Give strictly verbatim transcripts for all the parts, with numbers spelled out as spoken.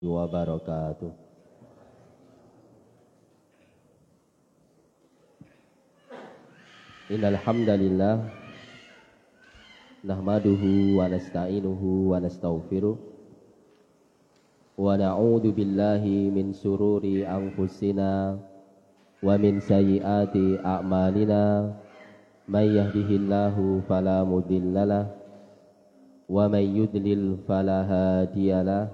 wabarakatuh. Innal hamdalillah nahmaduhu wa nasta'inuhu wa nastaghfiruh wa na'udzu billahi min sururi anfusina wa min sayyiati a'malina may yahdihillahu fala mudhillalah wa may yudlil fala hadiyalah.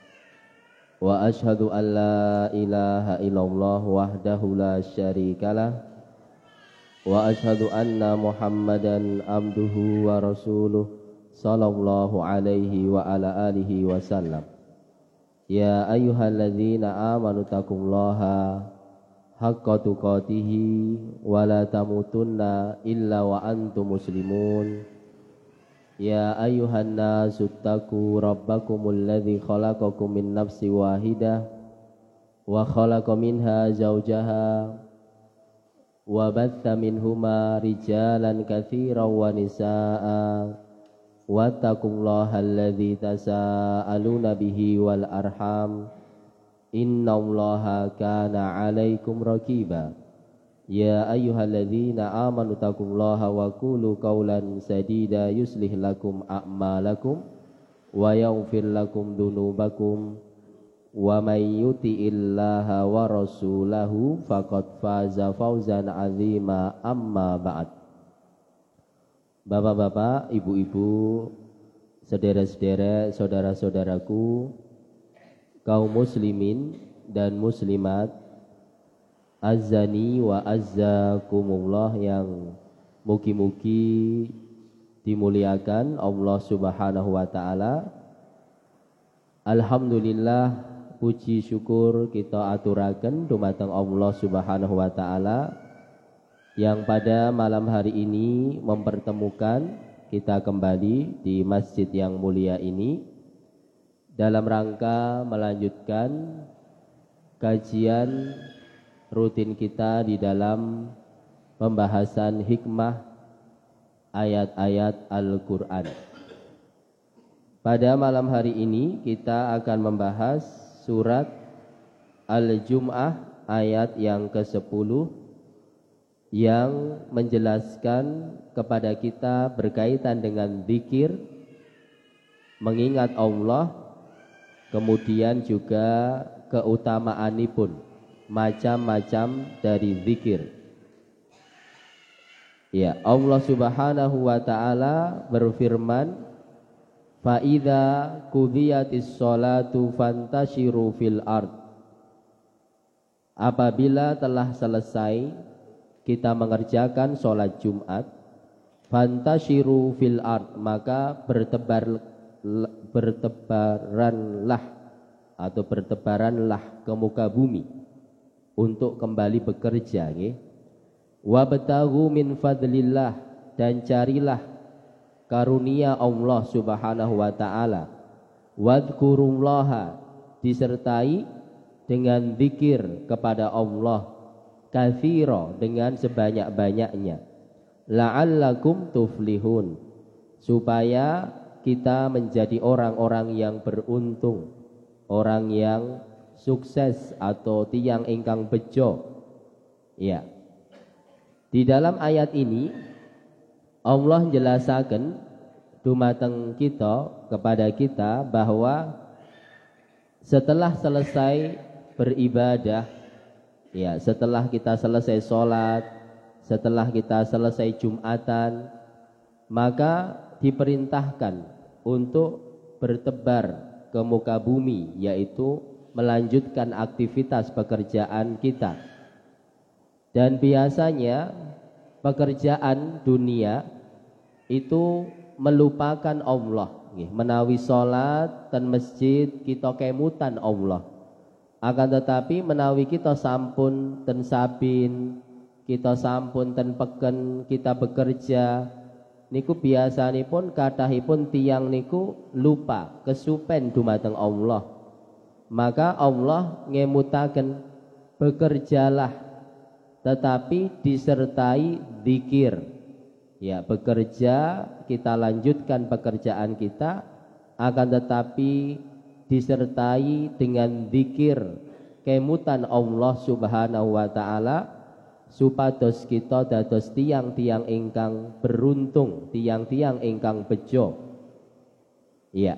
Wa ashhadu an la ilaha illallah wahdahu la syarikalah wa ashhadu anna Muhammadan abduhu wa rasuluh sallallahu alaihi wa ala alihi wasallam. Ya ayyuhalladzina amanu taqullaha haqqa tuqatih wa la tamutunna illa wa antum muslimun. Ya ayyuhan nasu taqu rabbakumul ladzi khalaqakum min nafsin wahidah wa khalaqa minha zawjaha wa batha minhuma rijalan katsiran wa nisaa'a wattaqullaha alladzi tasaaluna bihi wal arham innallaha kana 'alaikum raqiba. Ya ayyuhalladzina amanu taqullaha wa qulu qawlan sadida yuslih lakum a'malakum wa yaghfir lakum dhunubakum wa may yuti'illaha wa rasulahu faqad faza fawzan 'azima. Amma ba'd. Bapak-bapak, ibu-ibu, saudara-saudara, saudara-saudaraku, kaum muslimin dan muslimat, Azzani wa azzakumullah yang mugi-mugi dimuliakan Allah Subhanahu wa taala. Alhamdulillah, puji syukur kita aturaken dumateng Allah Subhanahu wa taala yang pada malam hari ini mempertemukan kita kembali di masjid yang mulia ini dalam rangka melanjutkan kajian rutin kita di dalam pembahasan hikmah ayat-ayat Al-Quran. Pada malam hari ini kita akan membahas surat Al-Jum'ah ayat yang kesepuluh yang menjelaskan kepada kita berkaitan dengan zikir, mengingat Allah, kemudian juga keutamaanipun macam-macam dari zikir. Ya, Allah Subhanahu wa taala berfirman, "Fa idza qudiyatis sholatu fantashiru fil ard." Apabila telah selesai kita mengerjakan sholat Jumat, fantashiru fil ard, maka bertebar bertebaranlah atau bertebaranlah ke muka bumi untuk kembali bekerja, nggih. Wabtaghu min fadlillah, dan carilah karunia Allah Subhanahu wa taala. Wadhkurullaha, disertai dengan zikir kepada Allah, katsira, dengan sebanyak-banyaknya. La'allakum tuflihun, supaya kita menjadi orang-orang yang beruntung, orang yang sukses atau tiang ingkang bejo. Ya. Di dalam ayat ini Allah menjelaskan dumateng kita kepada kita bahwa setelah selesai beribadah, ya, setelah kita selesai sholat, setelah kita selesai Jumatan, maka diperintahkan untuk bertebar ke muka bumi, yaitu melanjutkan aktivitas pekerjaan kita. Dan biasanya pekerjaan dunia itu melupakan Allah, menawi sholat dan masjid kita kemutan Allah. Akan tetapi menawi kita sampun ten sabin, kita sampun ten peken, kita bekerja, niku biasanipun kathahipun tiyang niku lupa kesupen dumateng Allah. Maka Allah ngemutaken, bekerjalah tetapi disertai zikir. Ya, bekerja, kita lanjutkan pekerjaan kita, akan tetapi disertai dengan zikir kemutan Allah Subhanahu wa taala supados kita dados tiang-tiang ingkang beruntung, tiang-tiang ingkang bejo. Iya.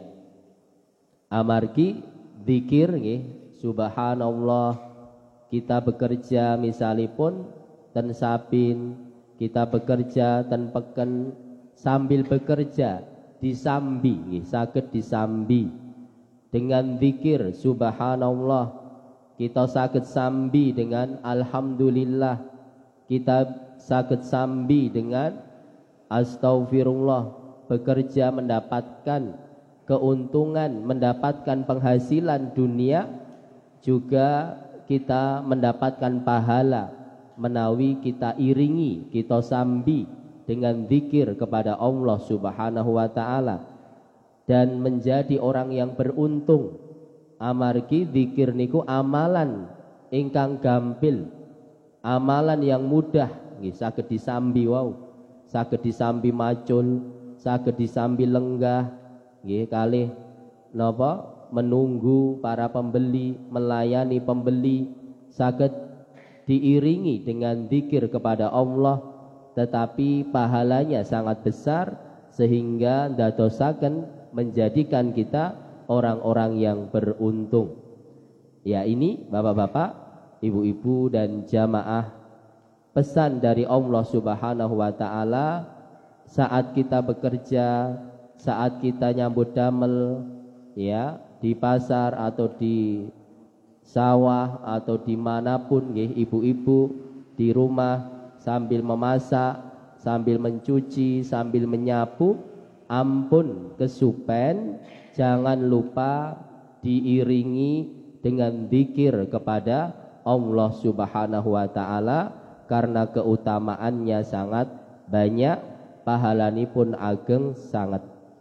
Amargi zikir nggih, subhanallah, kita bekerja misalipun ten sabin, kita bekerja ten peken, sambil bekerja disambi nggih, saged disambi dengan zikir subhanallah, kita saged sambi dengan alhamdulillah, kita saged sambi dengan astaghfirullah, bekerja mendapatkan keuntungan, mendapatkan penghasilan dunia, juga kita mendapatkan pahala menawi kita iringi, kita sambi dengan zikir kepada Allah Subhanahu wa taala, dan menjadi orang yang beruntung. Amargi zikir niku amalan ingkang gampil, amalan yang mudah nggih, saged disambi wau, saged disambi macul, saged disambi lenggah nggih, kalih napa menunggu para pembeli, melayani pembeli, saged diiringi dengan zikir kepada Allah, tetapi pahalanya sangat besar sehingga ndadosaken menjadikan kita orang-orang yang beruntung. Ya, ini Bapak-bapak, Ibu-ibu dan jamaah, pesan dari Allah Subhanahu wa taala saat kita bekerja, saat kita nyambut damel ya, di pasar atau di sawah atau dimanapun nggih, ibu-ibu di rumah sambil memasak, sambil mencuci, sambil menyapu, ampun kesupen, jangan lupa diiringi dengan zikir kepada Allah Subhanahu wa taala, karena keutamaannya sangat banyak, pahalanipun ageng sangat.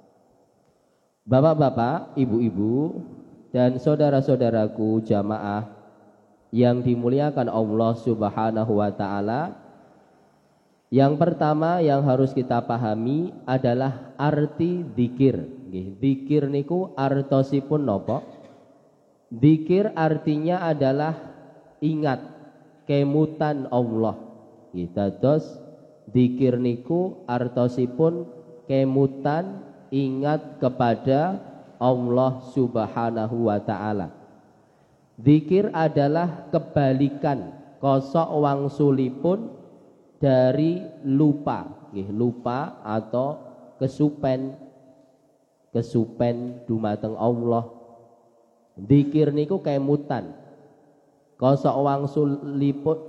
Bapak-bapak, ibu-ibu, dan saudara-saudaraku jamaah yang dimuliakan Allah Subhanahu wa taala, yang pertama yang harus kita pahami adalah arti zikir. Zikir niku artosipun napa? Zikir artinya adalah ingat kemutan Allah. Dados zikir niku artosipun kemutan, ingat kepada Allah Subhanahu wa taala. Zikir adalah kebalikan kosok wangsulipun dari lupa, lupa atau kesupen, kesupen dumateng Allah. Zikir niku kemutan, kosok wangsulipun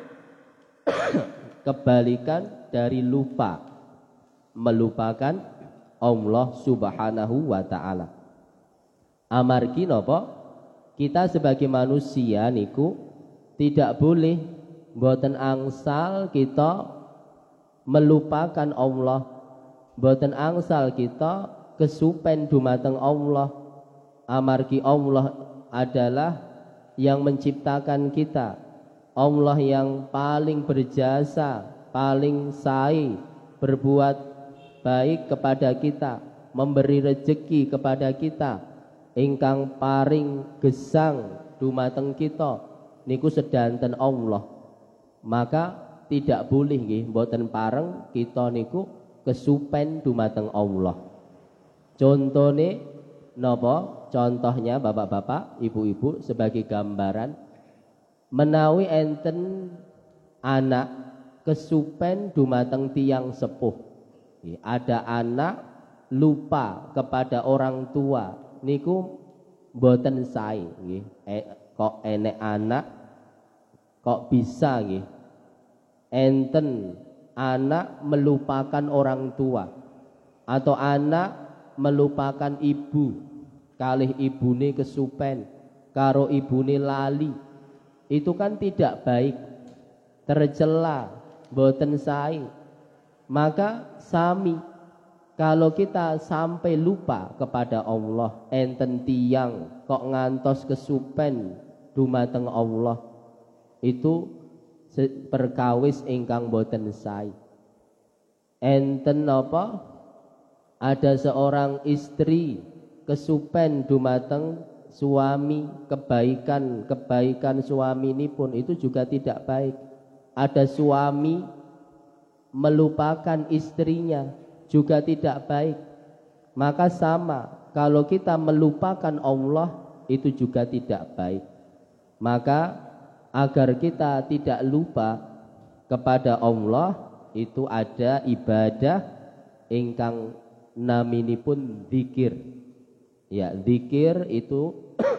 kebalikan dari lupa, melupakan Allah Subhanahu wa taala. Amargi napa? Kita sebagai manusia niku tidak boleh mboten angsal kita melupakan Allah, mboten angsal kita kesupen dumateng Allah. Amargi Allah adalah yang menciptakan kita, Allah yang paling berjasa, paling sae berbuat baik kepada kita, memberi rejeki kepada kita, ingkang paring gesang dumateng kita niku sedanten Allah. Maka tidak boleh nggih mboten pareng kita niku kesupen dumateng Allah. Contone napa? Contohnya bapak-bapak, ibu-ibu, sebagai gambaran, menawi enten anak kesupen dumateng tiang sepuh, ada anak lupa kepada orang tua niku mboten sae nggih. E, kok enek anak kok bisa nggih enten anak melupakan orang tua, atau anak melupakan ibu, kalih ibune kesupen, karo ibune lali, itu kan tidak baik, tercela, mboten sae. Maka sami kalau kita sampai lupa kepada Allah, enten tiang kok ngantos kesupen dumateng Allah, itu perkawis ingkang boten sae. Enten apa? Ada seorang istri kesupen dumateng suami, kebaikan-kebaikan suami ini pun itu juga tidak baik. Ada suami melupakan istrinya juga tidak baik. Maka sama, kalau kita melupakan Allah itu juga tidak baik. Maka agar kita tidak lupa kepada Allah itu ada ibadah ingkang naminipun zikir. Ya, zikir itu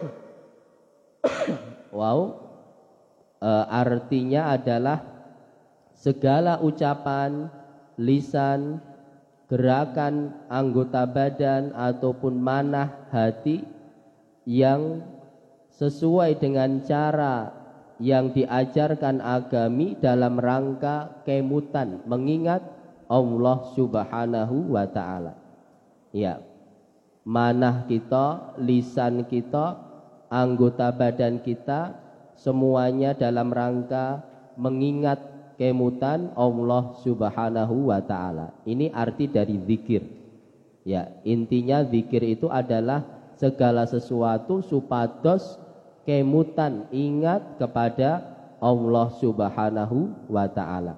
wow e, artinya adalah segala ucapan, lisan, gerakan anggota badan ataupun manah hati yang sesuai dengan cara yang diajarkan agami dalam rangka kemutan mengingat Allah Subhanahu wa taala. Ya. Manah kita, lisan kita, anggota badan kita semuanya dalam rangka mengingat kemutan Allah Subhanahu wa taala. Ini arti dari zikir. Ya, intinya zikir itu adalah segala sesuatu supados kemutan ingat kepada Allah Subhanahu wa taala.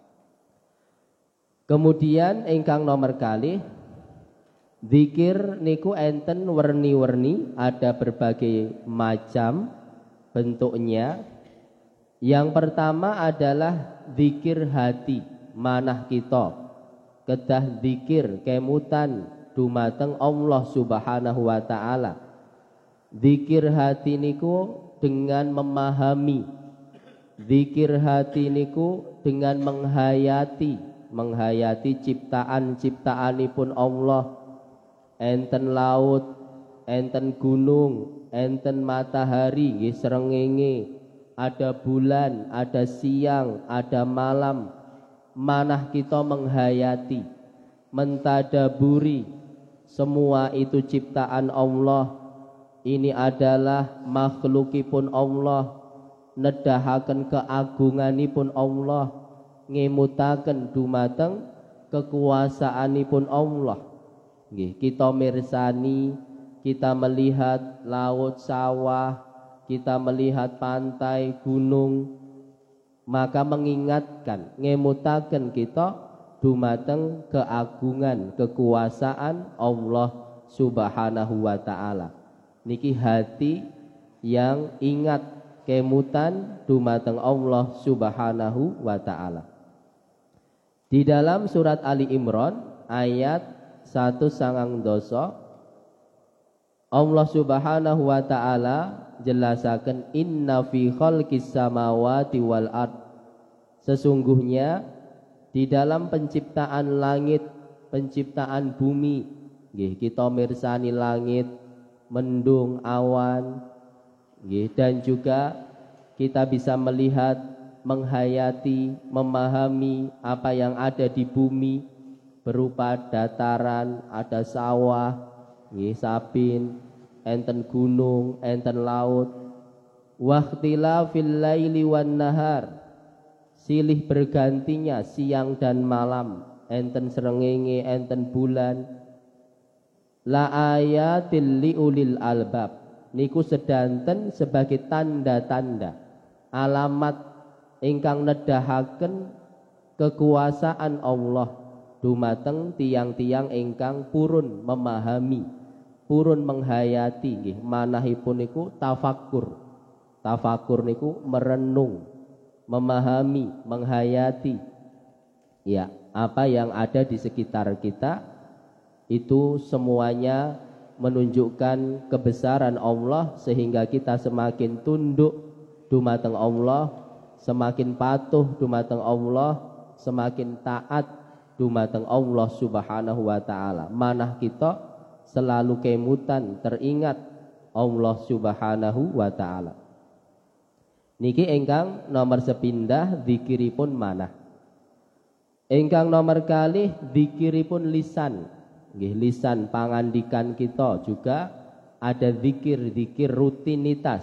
Kemudian ingkang nomor kalih, zikir niku enten werni-werni, ada berbagai macam bentuknya. Yang pertama adalah zikir hati, manah kita kedah zikir kemutan dumateng Allah Subhanahu wa taala. Zikir hati niku dengan memahami, zikir hati niku dengan menghayati, menghayati ciptaan-ciptaanipun Allah. Enten laut, enten gunung, enten matahari nggih srengenge, ada bulan, ada siang, ada malam. Manah kita menghayati, mentadaburi semua itu ciptaan Allah. Ini adalah makhlukipun Allah, nedahaken keagunganipun Allah, ngemutaken dumateng kekuasaanipun Allah. Nggih, kita mirsani, kita melihat laut, sawah, kita melihat pantai, gunung, maka mengingatkan, ngemutaken kita dumateng keagungan, kekuasaan Allah Subhanahu wa taala. Niki hati yang ingat kemutan dumateng Allah Subhanahu wa taala. Di dalam surat Ali Imran ayat satu sangang doso, Allah Subhanahu wa taala jelasaken inna fi khalqis samawati wal ard. Sesungguhnya di dalam penciptaan langit, penciptaan bumi, nggih kita mirsani langit, mendung, awan, nggih, dan juga kita bisa melihat, menghayati, memahami apa yang ada di bumi berupa dataran, ada sawah, nggih, sabin, enten gunung, enten laut. Waqtilafil laili wan nahar, silih bergantinya siang dan malam, enten srengenge, enten bulan. La ayatil liulil albab, niku sedanten sebagai tanda-tanda, alamat ingkang nedahaken kekuasaan Allah dumateng tiang-tiang ingkang purun memahami, purun menghayati. Nggih, manahipun niku tafakkur. Tafakkur niku merenung, memahami, menghayati. Ya, apa yang ada di sekitar kita itu semuanya menunjukkan kebesaran Allah, sehingga kita semakin tunduk dumateng Allah, semakin patuh dumateng Allah, semakin taat dumateng Allah Subhanahu wa taala. Manah kita selalu kemutan teringat Allah Subhanahu wa taala. Niki ingkang nomor sepindah zikiripun manah. Ingkang nomor kalih zikiripun lisan. Nggih, lisan pangandikan kita juga ada zikir-zikir rutinitas.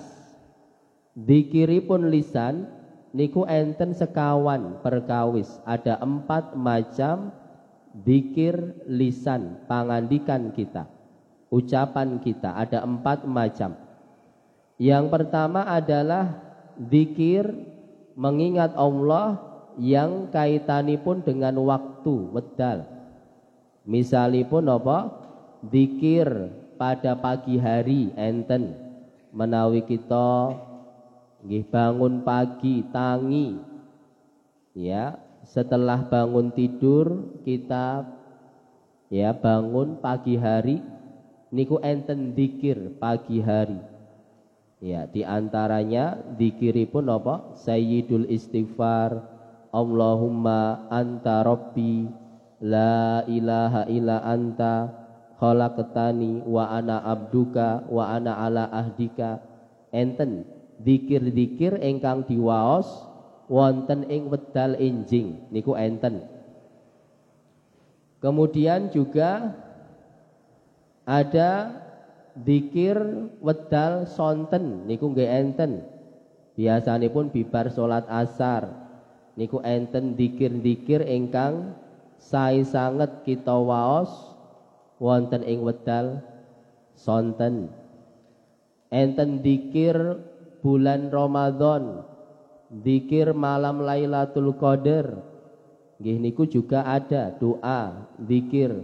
Zikiripun lisan niku enten sekawan perkawis, ada empat macam zikir lisan pangandikan kita. ucapan kita ada empat macam. Yang pertama adalah zikir mengingat Allah yang kaitanipun dengan waktu wedal. Misalipun apa? Zikir pada pagi hari enten menawi kita nggih bangun pagi tangi, ya, setelah bangun tidur kita ya bangun pagi hari niku enten zikir pagi hari. Ya, di antaranya zikiripun apa? Sayyidul istighfar, Allahumma anta rabbi la ilaha illa anta khalaqtani wa ana abduka wa ana ala ahdika. Enten zikir-zikir ingkang diwaos wonten ing wedal enjing niku enten. Kemudian juga ada zikir wedal sonten niku nggih enten. Biasanipun bibar salat asar niku enten zikir-zikir ingkang sae sanget kita waos wonten ing wedal sonten. Enten zikir bulan Ramadan, zikir malam Lailatul Qadar. Nggih niku juga ada doa, zikir.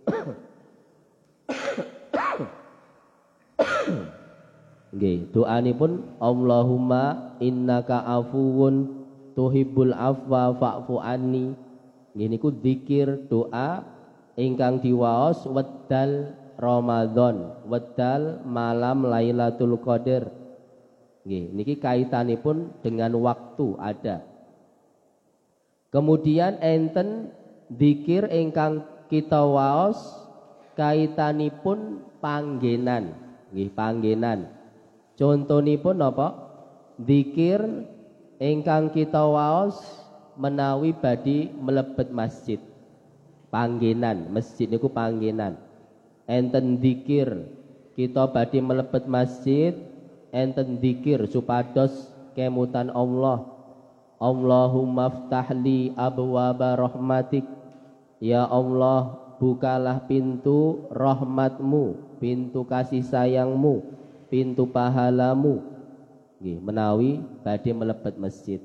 Nggih, doanipun Allahumma innaka afuwun tuhibbul afwa fa'fu anni. Nggih niku zikir doa ingkang diwaos wedal Ramadan, wedal malam Lailatul Qadar. Nggih, niki kaitanipun dengan waktu ada. Kemudian enten zikir ingkang kita waos kaitanipun panggenan. Nggih, panggenan. Contonipun apa? Zikir ingkang kita waos menawi badhe mlebet masjid. Panggenan, masjid niku panggenan. Enten zikir kita badhe mlebet masjid, enten zikir supados kemutan Allah. Allahumma ftahli abwaaba rahmatik. Ya Allah, bukalah pintu rahmatmu, pintu kasih sayangmu, pintu pahalamu. Nggih, menawi badhe mlebet masjid.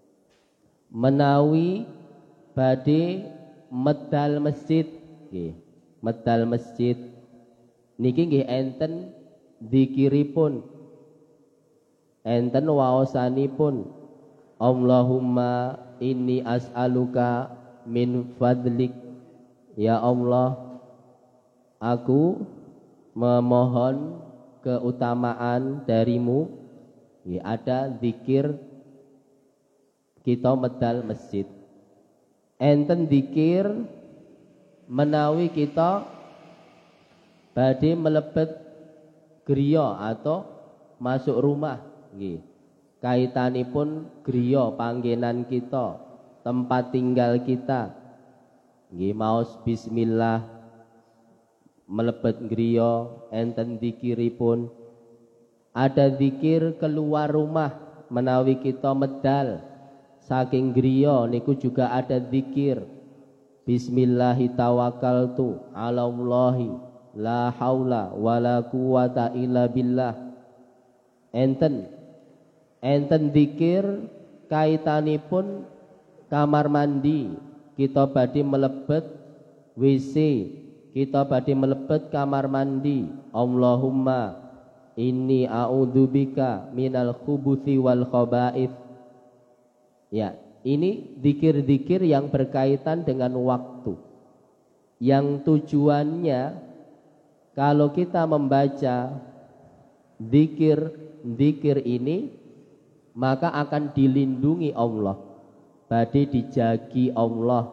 Menawi badhe medal masjid, nggih, medal masjid niki nggih enten zikiripun. Enten waosanipun Allahumma inni as'aluka min fadlik. Ya Allah, aku memohon keutamaan darimu. Ya, ada zikir kita medal masjid. Enten zikir menawi kita badhe melebet griya atau masuk rumah, nggih. Kaitanipun griya panggenan kita, tempat tinggal kita. Nggih, maos bismillah melebet griya enten zikiripun. Ada zikir keluar rumah menawi kita medal saking griya niku juga ada zikir. Bismillahi tawakkaltu ala Allahi la haula wala quwata illa billah. Enten enten zikir kaitanipun kamar mandi, kita badhe melebet W C, kita badhe melebet kamar mandi. Allahumma inni a'udzubika minal khubuthi wal khaba'ith. Ya, ini zikir-zikir yang berkaitan dengan waktu. Yang tujuannya kalau kita membaca zikir-zikir ini maka akan dilindungi Allah, badhe dijagi Allah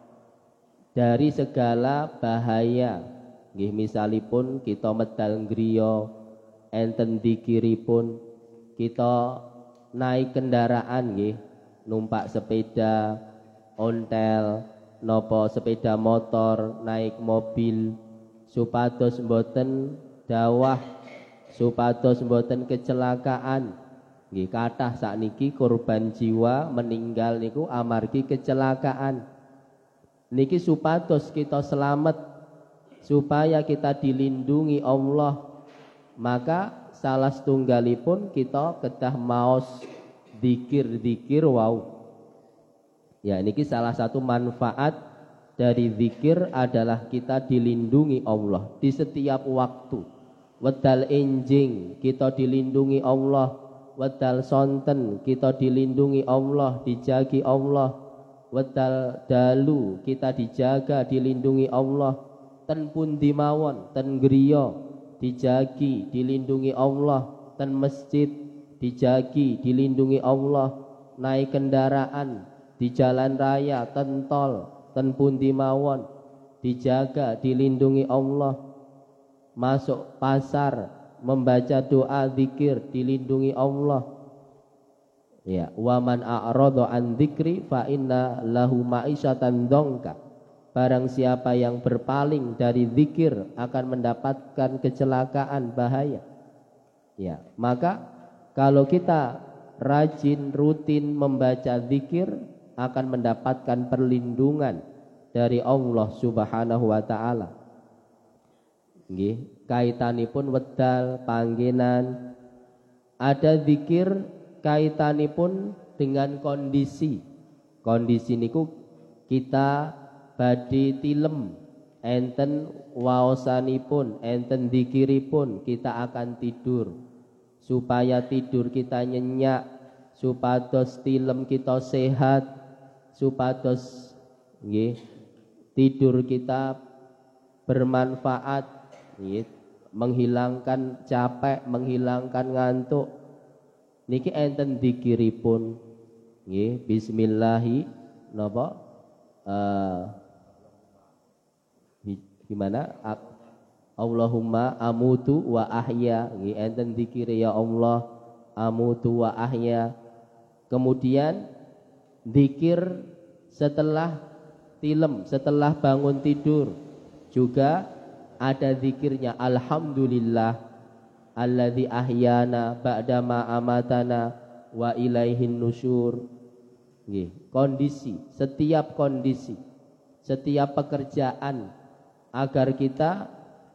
dari segala bahaya. Nggih, misalipun kita medal griya enten zikiripun, kita naik kendaraan nggih, numpak sepeda, ontel, nopo sepeda motor, naik mobil, supados mboten dawah, supados mboten kecelakaan. Nggih, kathah sakniki korban jiwa meninggal niku amargi kecelakaan. Niki supados kita selamat supaya kita dilindungi Allah, maka salah setunggalipun kita kedah maos zikir-zikir wau. Ya, niki salah satu manfaat dari zikir adalah kita dilindungi Allah di setiap waktu. Wedal enjing kita dilindungi Allah, wedal sonten kita dilindungi Allah, dijagi Allah. Wedal dalu kita dijaga dilindungi Allah, ten pundi mawon ten griya dijagi dilindungi Allah, ten masjid dijagi dilindungi Allah, naik kendaraan di jalan raya ten tol ten pundi mawon dijaga dilindungi Allah, masuk pasar membaca doa zikir dilindungi Allah. Ya, wa man a'rada an dzikri fa inna lahu ma'isyatan dzonka. Barang siapa yang berpaling dari zikir akan mendapatkan kecelakaan bahaya. Ya, maka kalau kita rajin rutin membaca zikir akan mendapatkan perlindungan dari Allah Subhanahu wa taala. Nggih, kaitanipun wedal panggenan, ada zikir kaitanipun dengan kondisi. Kondisi niku kita badhe tilem, enten waosanipun, enten dzikiripun kita akan tidur. Supaya tidur kita nyenyak, supados tilem kita sehat, supados nggih tidur kita bermanfaat, nggih, menghilangkan capek, menghilangkan ngantuk. Niki enten dzikiripun nggih bismillahi napa uh, gimana Allahumma amutu wa ahya, nggih enten dzikir ya Allah amutu wa ahya. Kemudian dzikir setelah tilem, setelah bangun tidur juga ada zikirnya alhamdulillah alladzi ahyana ba'dama amatana wa ilaihin nusyur. Nggih, kondisi, setiap kondisi, setiap pekerjaan agar kita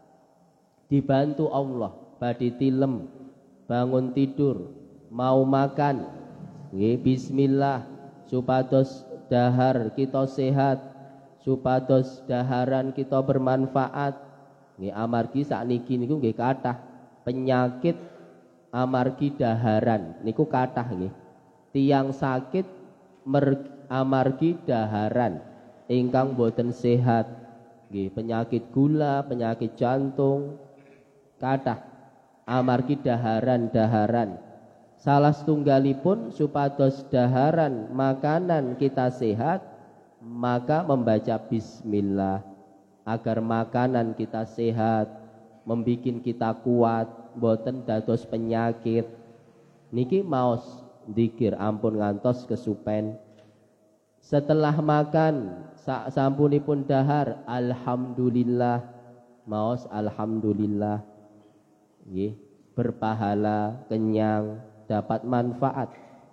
dibantu Allah, badhe tilem, bangun tidur, mau makan, nggih bismillah supados dahar kita sehat, supados daharan kita bermanfaat. Nggih amargi sakniki niku nggih kathah penyakit amargi daharan niku kathah nggih. Tiang sakit mer, amargi daharan ingkang boten sehat. Nggih, penyakit gula, penyakit jantung kathah amargi daharan-daharan. Salah setunggalipun supados daharan makanan kita sehat, maka membaca bismillah agar makanan kita sehat, membikin kita kuat, boten dados penyakit. Niki maos dzikir ampun ngantos kesupen. Setelah makan sak sampunipun dahar alhamdulillah, maos alhamdulillah. Nggih, berpahala, kenyang, dapat manfaat.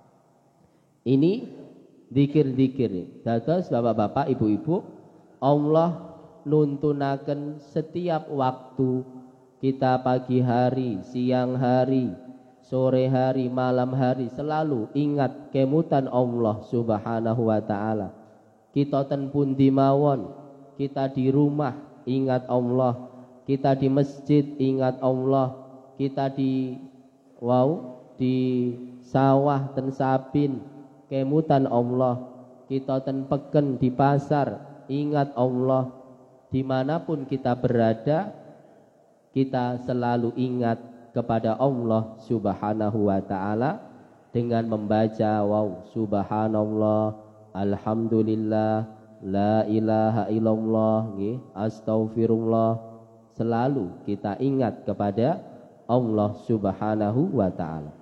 Ini dzikir-dzikir. Dados bapak-bapak, ibu-ibu, Allah nuntunaken setiap waktu kita, pagi hari, siang hari, sore hari, malam hari, selalu ingat kemutan Allah Subhanahu wa taala. Kita ten pundi mawon, kita di rumah ingat Allah, kita di masjid ingat Allah, kita di wow, di sawah ten sabin kemutan Allah, kita ten peken di pasar ingat Allah. Dimanapun kita berada, kita selalu ingat kepada Allah Subhanahu wa ta'ala dengan membaca wow subhanallah, alhamdulillah, la ilaha illallah, astaghfirullah. Selalu kita ingat kepada Allah Subhanahu wa ta'ala.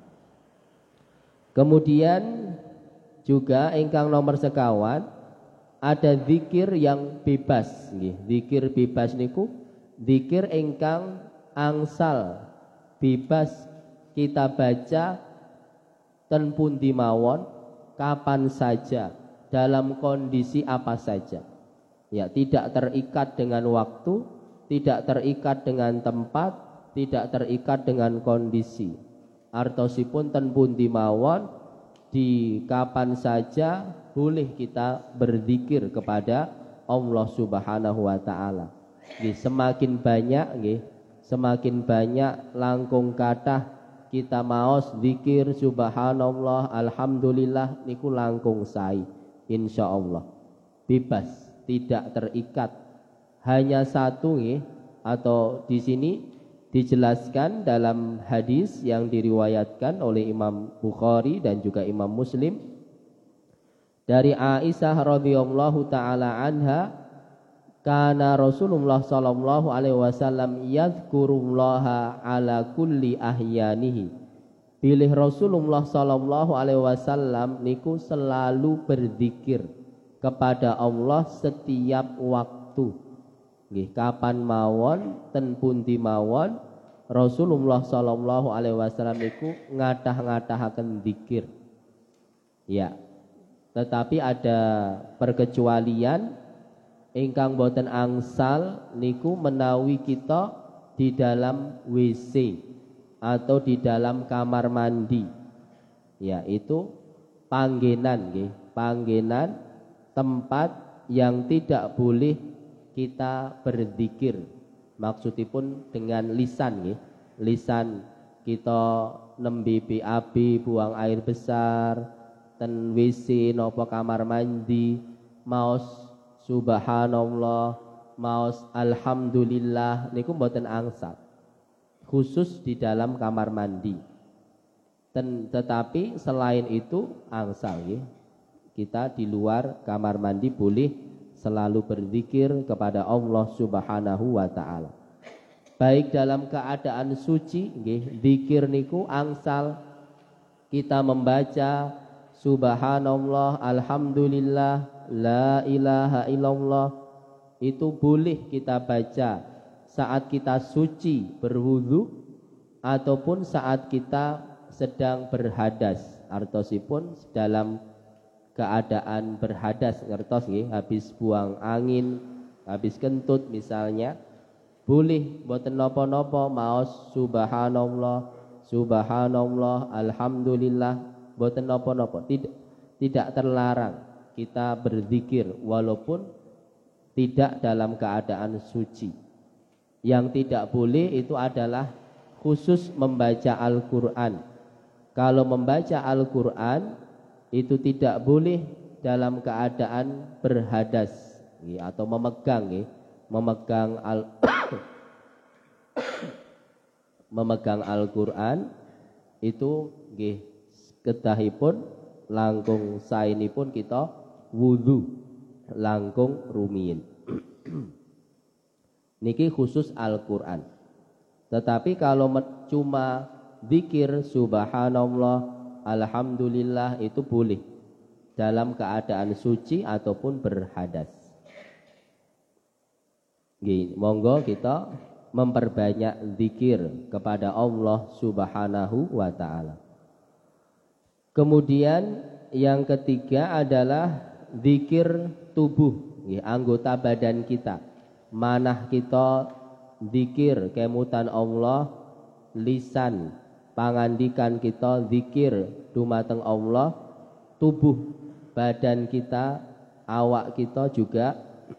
Kemudian juga ingkang nomor sekawan, ada zikir yang bebas. Zikir bebas niku zikir ingkang angsal bebas kita baca ten pundi mawon, kapan saja, dalam kondisi apa saja. Ya, tidak terikat dengan waktu, tidak terikat dengan tempat, tidak terikat dengan kondisi. Artosipun ten pundi mawon, di kapan saja boleh kita berzikir kepada Allah Subhanahu wa taala. Nggih, semakin banyak nggih, semakin banyak langkung kathah kita maos zikir subhanallah, alhamdulillah niku langkung sae insyaallah. Bebas, tidak terikat. Hanya satu nggih, atau di sini dijelaskan dalam hadis yang diriwayatkan oleh Imam Bukhari dan juga Imam Muslim dari Aisyah radhiyallahu taala anha, kana Rasulullah sallallahu alaihi wasallam yadhkurullaha ala kulli ahyanihi. Pilih Rasulullah sallallahu alaihi wasallam niku selalu berzikir kepada Allah setiap waktu. Nggih, kapan mawon ten pundi mawon Rasulullah sallallahu alaihi wasallam niku ngathah-ngathahaken zikir. Ya. Tetapi ada perkecualian ingkang boten angsal niku menawi kita di dalam W C atau di dalam kamar mandi. Ya, itu panggenan nggih, panggenan tempat yang tidak boleh kita berzikir. Maksudipun dengan lisan nggih. Lisan kita nembe B A B, buang air besar, ten W C napa kamar mandi, maos subhanallah, maos alhamdulillah niku mboten angsal. Khusus di dalam kamar mandi. Ten, tetapi selain itu angsal nggih. Kita di luar kamar mandi boleh selalu berzikir kepada Allah Subhanahu wa taala. Baik dalam keadaan suci nggih, zikir niku angsal kita membaca subhanallah, alhamdulillah, la ilaha illallah, itu boleh kita baca saat kita suci berwudu ataupun saat kita sedang berhadas. Artosipun dalam keadaan berhadas, ngertos nggih, habis buang angin, habis kentut misalnya, boleh boten napa-napa maos subhanallah, subhanallah, alhamdulillah, boten napa-napa. Tidak tidak terlarang kita berzikir walaupun tidak dalam keadaan suci. Yang tidak boleh itu adalah khusus membaca Al-Qur'an. Kalau membaca Al-Qur'an itu tidak boleh dalam keadaan berhadas atau memegang ya, memegang al memegang Al-Qur'an itu nggih kedahipun langkung saenipun kita wudu langkung rumiyin. Niki khusus Al-Qur'an. Tetapi kalau cuma zikir subhanallah, alhamdulillah itu boleh dalam keadaan suci ataupun berhadas. Gini, monggo kita memperbanyak zikir kepada Allah Subhanahu wa taala. Kemudian yang ketiga adalah zikir tubuh, nggih, anggota badan kita. Manah kita zikir kemutan Allah, lisan pangandikan kita zikir dumateng Allah, tubuh badan kita, awak kita juga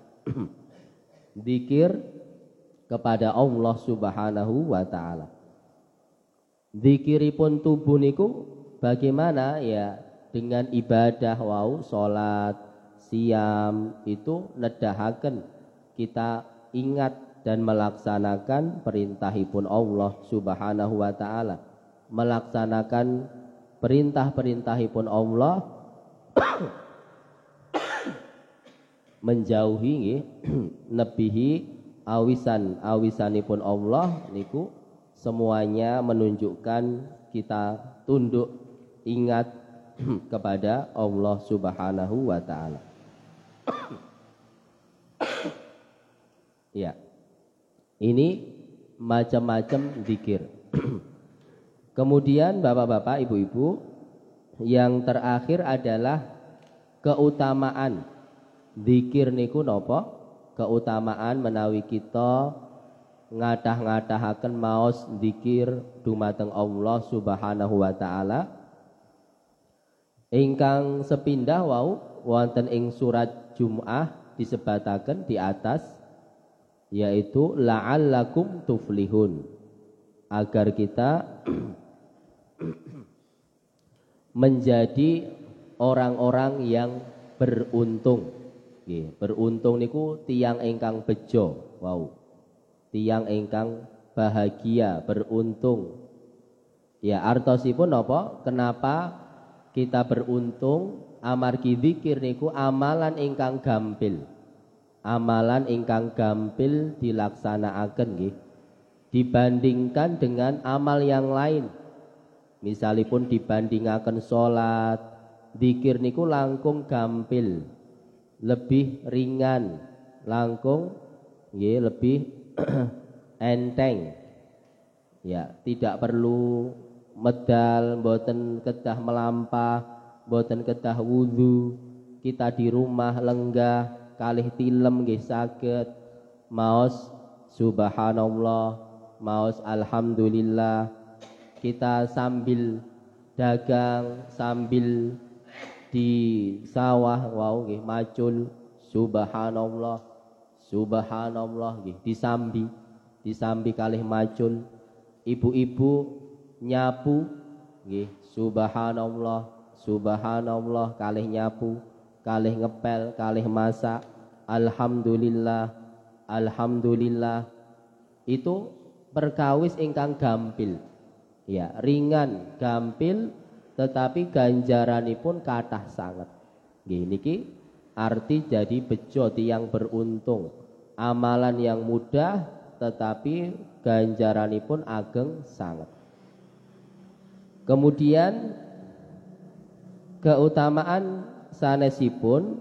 zikir kepada Allah Subhanahu wa taala. Zikiripun tubuh niku bagaimana ya, dengan ibadah wau, salat, siam, itu nedahaken kita ingat dan melaksanakan perintahipun Allah Subhanahu wa taala. Melaksanakan perintah-perintahipun Allah, menjauhi nggih nebihi awisan awisanipun Allah niku semuanya menunjukkan kita tunduk ingat kepada Allah Subhanahu wa taala. Ya. Ini macam-macam zikir. Kemudian Bapak-bapak, Ibu-ibu, yang terakhir adalah keutamaan zikir niku napa? Keutamaan menawi kita ngadah-ngadahaken maos zikir dumateng Allah Subhanahu wa taala ingkang sepindah wau wonten ing surat Jum'ah disebataken di atas yaitu la'allakum tuflihun, agar kita menjadi orang-orang yang beruntung. Nggih, beruntung niku tiyang ingkang bejo wau. Tiyang ingkang bahagia, beruntung. Ya artosipun napa? Kenapa kita beruntung? Amargi zikir niku amalan ingkang gampil. Amalan ingkang gampil dilaksanakaken nggih. Dibandingkan dengan amal yang lain. Misalipun dibandingaken salat, zikir niku langkung gampil. Lebih ringan, langkung nggih lebih enteng. Ya, tidak perlu medal, mboten kedah melampah, mboten kedah wudu. Kita di rumah lenggah kalih tilem nggih saged maos subhanallah, maos alhamdulillah. Kita sambil dagang, sambil di sawah wau nggih macul subhanallah. Subhanallah nggih disambi, disambi kalih macul. Ibu-ibu nyapu nggih subhanallah, subhanallah kalih nyapu, kalih ngepel, kalih masak. Alhamdulillah, alhamdulillah. Itu perkawis ingkang gampil. Ya, ringan, gampil, tetapi ganjaranipun kathah sanget. Nggih niki arti jadi bejo tiyang beruntung. Amalan yang mudah tetapi ganjaranipun ageng sangat. Kemudian keutamaan sanesipun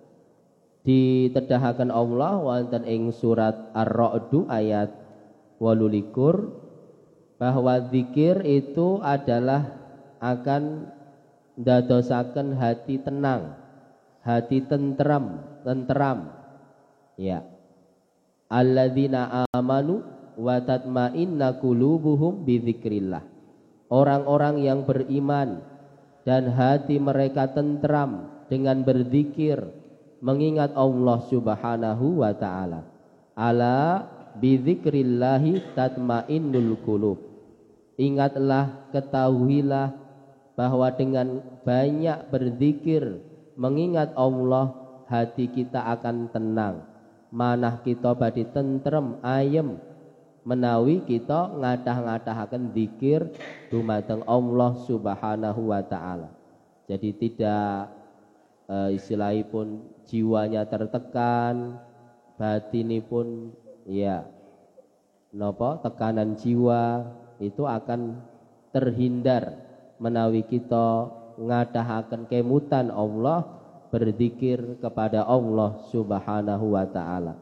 ditedahaken Allah wonten ing surat Ar-Ra'd ayat wolulikur bahwa zikir itu adalah akan ndadosaken hati tenang, hati tenteram, tenteram. Ya. Alladzina amanu wa tatma'inna qulubuhum bidzikrillah. Orang-orang yang beriman dan hati mereka tenteram dengan berzikir, mengingat Allah Subhanahu wa taala. Ala bidzikrillahi tatma'innul qulub. Ingatlah, ketahuilah bahwa dengan banyak berzikir, mengingat Allah, hati kita akan tenang. Manah kita badhe tentrem ayem menawi kita ngadah-ngadahaken zikir dumateng Allah Subhanahu wa taala. Jadi tidak e, istilahipun jiwanya tertekan, batinipun ya napa tekanan jiwa itu akan terhindar menawi kita ngadahaken kemutan Allah, berzikir kepada Allah Subhanahu wa taala.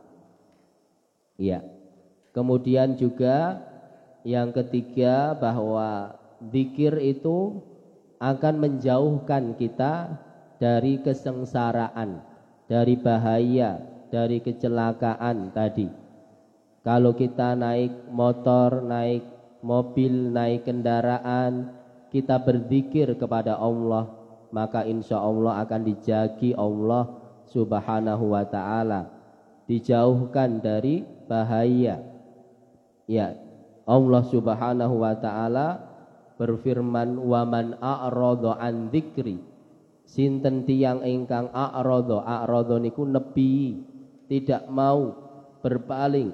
Ya. Kemudian juga yang ketiga bahwa zikir itu akan menjauhkan kita dari kesengsaraan, dari bahaya, dari kecelakaan tadi. Kalau kita naik motor, naik mobil, naik kendaraan, kita berzikir kepada Allah, maka insya Allah akan dijagi Allah Subhanahu wa ta'ala, dijauhkan dari bahaya. Ya, Allah Subhanahu wa ta'ala berfirman, wa man a'rada an dzikri, sinten tiyang ingkang a'rada, a'rada niku nebi, tidak mau berpaling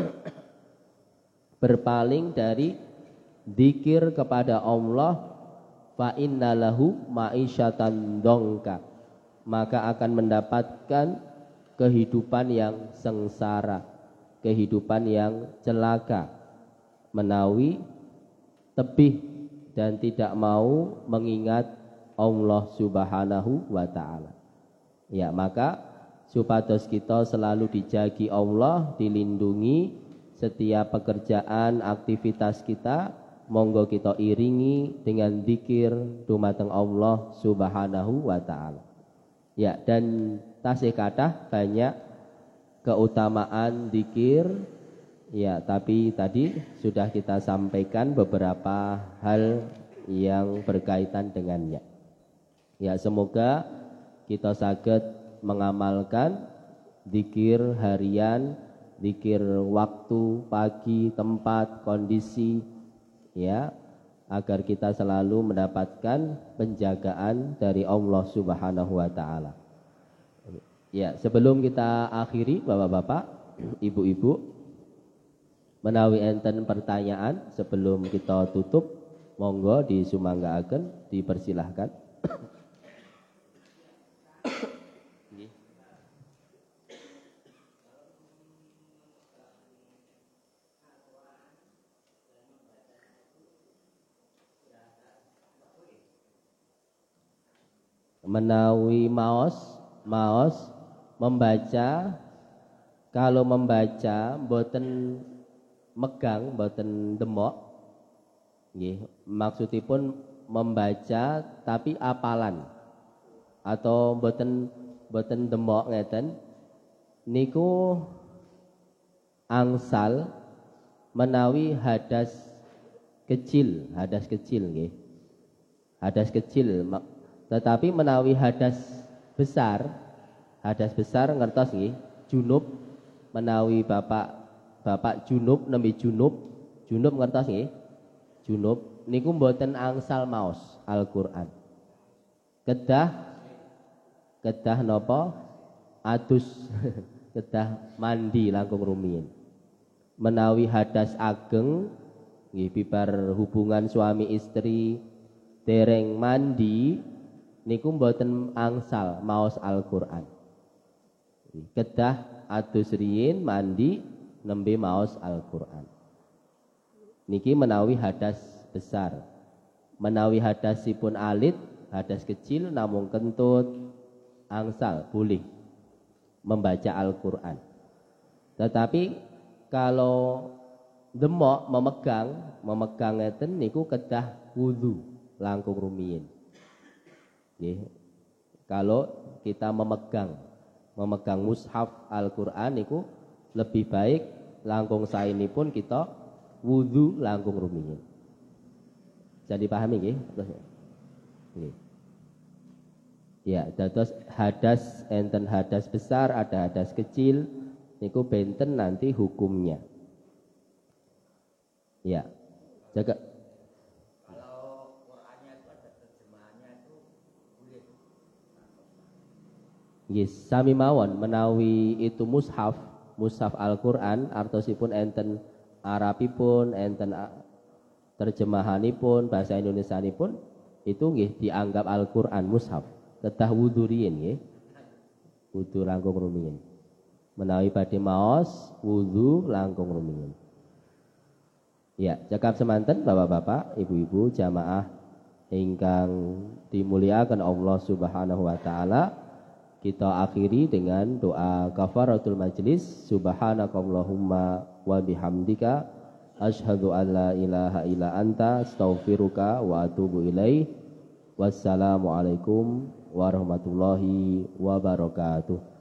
berpaling dari zikir kepada Allah, fa innalahu ma'isyatan dongka, maka akan mendapatkan kehidupan yang sengsara, kehidupan yang celaka, menawi tebih dan tidak mau mengingat Allah Subhanahu wa ta'ala. Ya, maka supados kita selalu dijagi Allah, dilindungi setiap pekerjaan, aktivitas kita, monggo kita iringi dengan zikir dumateng Allah Subhanahu wa ta'ala. Ya, dan tasih kathah banyak keutamaan zikir Ya, tapi tadi sudah kita sampaikan beberapa hal yang berkaitan dengannya. Ya, semoga kita saged mengamalkan zikir harian, zikir waktu, pagi, tempat, kondisi, ya, agar kita selalu mendapatkan penjagaan dari Allah Subhanahu wa taala. Ya, sebelum kita akhiri Bapak-bapak, Ibu-ibu, menawi enten pertanyaan sebelum kita tutup, monggo disumanggaaken, dipersilahkan. Menawi maos, maos membaca, kalau membaca mboten megang, mboten demok, nggih, maksudipun membaca tapi apalan atau mboten mboten demok ngeten niku angsal menawi hadas kecil, hadas kecil nggih. Hadas kecil, tetapi menawi hadas besar, hadas besar ngertos nggih, junub, menawi Bapak Bapak junub nembe junub, junub ngertos nggih? Junub niku mboten angsal maos Al-Qur'an. Kedah kedah napa? Adus kedah mandi langkung rumiyin. Menawi hadas ageng nggih bibar hubungan suami istri dereng mandi niku mboten angsal maos Al-Qur'an. Kedah adus riyin mandi nembe maos Al-Qur'an. Niki menawi hadas besar. Menawi hadasipun alit, hadas kecil namung kentut, angsal boleh membaca Al-Qur'an. Tetapi kalau demok memegang, memegang ngeten niku kedah wudu langkung rumiyin. Nggih. Kalau kita memegang, memegang mushaf Al-Qur'an niku lebih baik langkung saenipun kita wudu langkung rumiyin. Bisa dipahami nggih? Nggih. Ya, dados hadas enten hadas besar, ada hadas kecil, niku benten nanti hukumnya. Ya. Jaga. Kalau Qur'annya itu ada terjemahannya itu boleh. Nggih, sami mawon menawi itu mushaf, mushaf Al-Qur'an artosipun enten Arabipun, enten terjemahanipun, bahasa Indonesianipun itu nggih dianggap Al-Qur'an mushaf. Kedah wudu riyin nggih. Wudu langkung rumiyin. Menawi badhe maos wudu langkung rumiyin. Ya, cekap semanten Bapak-bapak, Ibu-ibu, jamaah ingkang dimuliakan Allah Subhanahu wa taala. Kita akhiri dengan doa kafaratul majlis. Subhanakallahumma wa bihamdika asyhadu an la ilaha illa anta astaghfiruka wa atubu ilaih. Wassalamualaikum warahmatullahi wabarakatuh.